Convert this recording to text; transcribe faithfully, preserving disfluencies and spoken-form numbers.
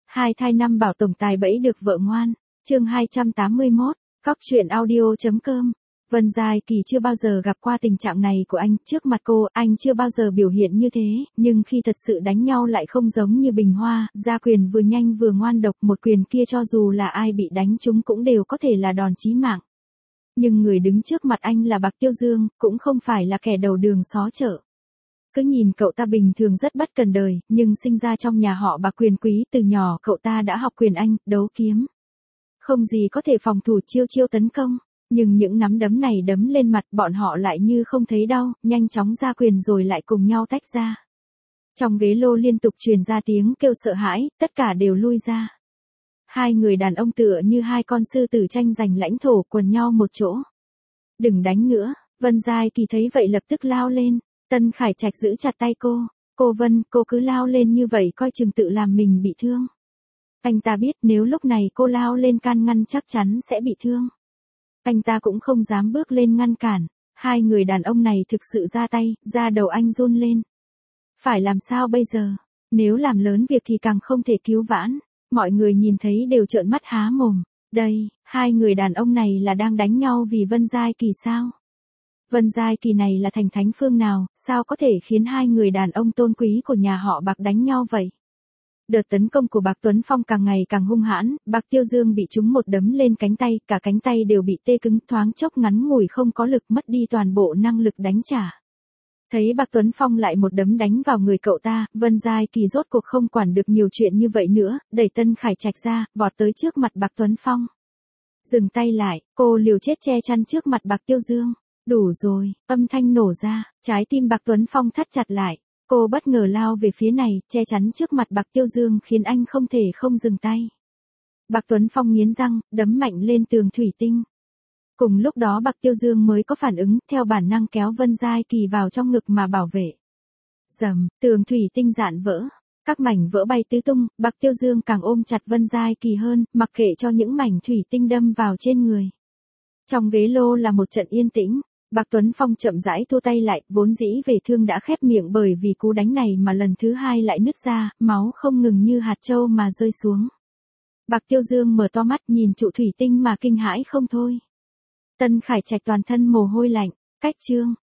Hai thai năm bảo tổng tài bẫy được vợ ngoan. Chương hai trăm tám mươi mốt, Cóc truyện audio chấm com. Vân Giai Kỳ chưa bao giờ gặp qua tình trạng này của anh, trước mặt cô, anh chưa bao giờ biểu hiện như thế, nhưng khi thật sự đánh nhau lại không giống như Bình Hoa, ra quyền vừa nhanh vừa ngoan độc, một quyền kia cho dù là ai bị đánh trúng cũng đều có thể là đòn chí mạng. Nhưng người đứng trước mặt anh là Bạc Tiêu Dương, cũng không phải là kẻ đầu đường xó chợ. Cứ nhìn cậu ta bình thường rất bất cần đời, nhưng sinh ra trong nhà họ Bạc quyền quý, từ nhỏ cậu ta đã học quyền Anh, đấu kiếm. Không gì có thể phòng thủ chiêu chiêu tấn công, nhưng những nắm đấm này đấm lên mặt bọn họ lại như không thấy đau, nhanh chóng ra quyền rồi lại cùng nhau tách ra. Trong ghế lô liên tục truyền ra tiếng kêu sợ hãi, tất cả đều lui ra. Hai người đàn ông tựa như hai con sư tử tranh giành lãnh thổ quần nhau một chỗ. Đừng đánh nữa, Vân Giai Kỳ thấy vậy lập tức lao lên. Tân Khải Trạch giữ chặt tay cô, cô Vân, cô cứ lao lên như vậy coi chừng tự làm mình bị thương. Anh ta biết nếu lúc này cô lao lên can ngăn chắc chắn sẽ bị thương. Anh ta cũng không dám bước lên ngăn cản, hai người đàn ông này thực sự ra tay, da đầu anh run lên. Phải làm sao bây giờ, nếu làm lớn việc thì càng không thể cứu vãn, mọi người nhìn thấy đều trợn mắt há mồm. Đây, hai người đàn ông này là đang đánh nhau vì Vân Giai Kỳ sao? Vân Giai Kỳ này là thành thánh phương nào, sao có thể khiến hai người đàn ông tôn quý của nhà họ Bạc đánh nhau vậy? Đợt tấn công của Bạc Tuấn Phong càng ngày càng hung hãn, Bạc Tiêu Dương bị trúng một đấm lên cánh tay, cả cánh tay đều bị tê cứng, thoáng chốc ngắn ngủi không có lực, mất đi toàn bộ năng lực đánh trả. Thấy Bạc Tuấn Phong lại một đấm đánh vào người cậu ta, Vân Giai Kỳ rốt cuộc không quản được nhiều chuyện như vậy nữa, đẩy Tân Khải Trạch ra, vọt tới trước mặt Bạc Tuấn Phong. Dừng tay lại, cô liều chết che chắn trước mặt Bạc Tiêu Dương. Đủ rồi, âm thanh nổ ra, trái tim Bạc Tuấn Phong thắt chặt lại. Cô bất ngờ lao về phía này, che chắn trước mặt Bạc Tiêu Dương khiến anh không thể không dừng tay. Bạc Tuấn Phong nghiến răng, đấm mạnh lên tường thủy tinh. Cùng lúc đó Bạc Tiêu Dương mới có phản ứng, theo bản năng kéo Vân Giai Kỳ vào trong ngực mà bảo vệ. Rầm, tường thủy tinh dạn vỡ, các mảnh vỡ bay tứ tung, Bạc Tiêu Dương càng ôm chặt Vân Giai Kỳ hơn, mặc kệ cho những mảnh thủy tinh đâm vào trên người. Trong ghế lô là một trận yên tĩnh. Bạc Tuấn Phong chậm rãi thua tay lại, vốn dĩ về thương đã khép miệng bởi vì cú đánh này mà lần thứ hai lại nứt ra, máu không ngừng như hạt châu mà rơi xuống. Bạc Tiêu Dương mở to mắt nhìn trụ thủy tinh mà kinh hãi không thôi. Tân Khải Trạch toàn thân mồ hôi lạnh, cách chương,